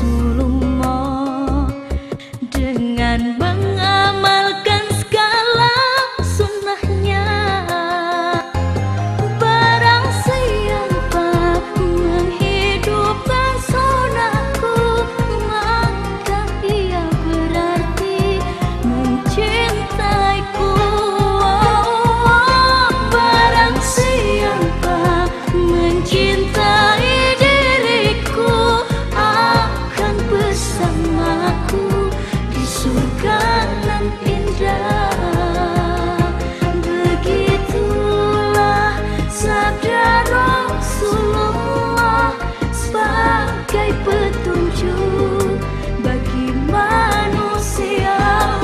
Rasulullah. Dengan mengamalkan segala sunnahnya, barang siapa menghidupkan sunnahku, maka ia berarti mencintaiku. Barang siapa mencintai diriku, akan bersamaku di surga nan indah. Begitulah sabda Rasulullah sebagai petunjuk bagi manusia.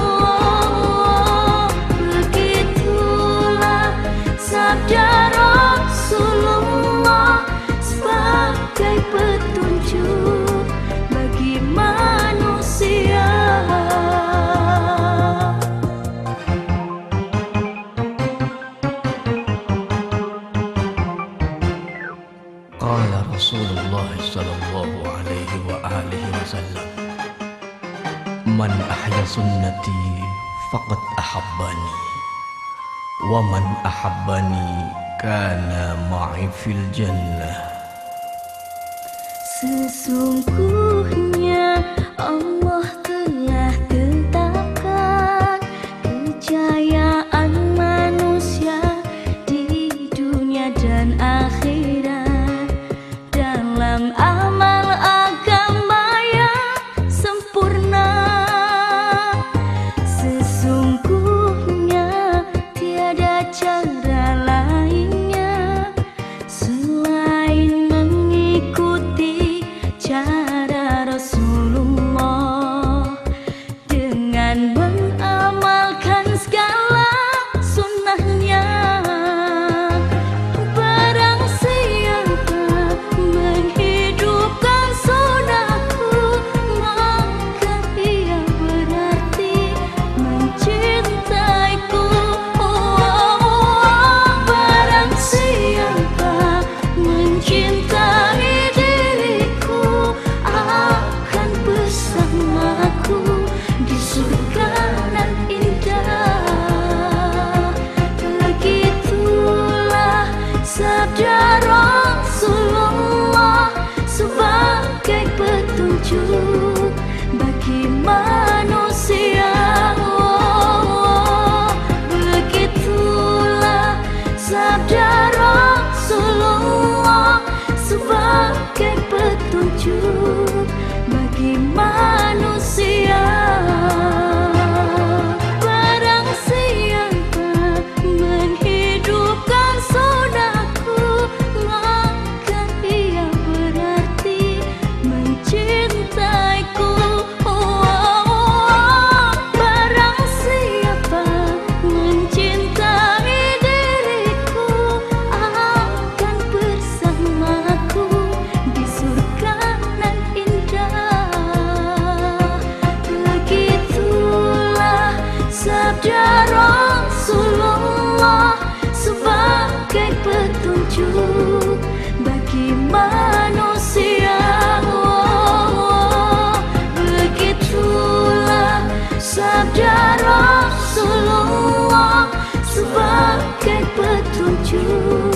Begitulah sabda Rasulullah sebagai petunjuk bagi manusia. Qala Rasulullah sallallahu alaihi wa alihi wasallam, man ahya sunnati faqad ahabbani, wa man ahabbani kana ma'i fil jannah. Sesungguhnya Allah telah tetapkan kejayaan manusia di dunia dan akhirat dalam amal agama yang sempurna. Sesungguhnya tiada cara lainnya selain mengikuti cara Rasulullah dengan mengamalkan segala sunnahnya. Barang siapa menghidupkan sunnahku, maka ia berarti mencintaiku. Barang siapa mencintai diriku, akan bersamaku di surga nan indah. Begitulah sabda Rasulullah sebagai petunjuk bagi manusia. Begitulah sabda Rasulullah sebagai petunjuk bagi manusia. Barang siapa menghidupkan sunnahku, maka ia berarti mencintaiku. Barang siapa mencintai diriku, akan bersamaku di surga nan indah. Begitulah sabda Rasulullah sebagai petunjuk bagi manusia. Begitulah sabda Rasulullah sebagai petunjuk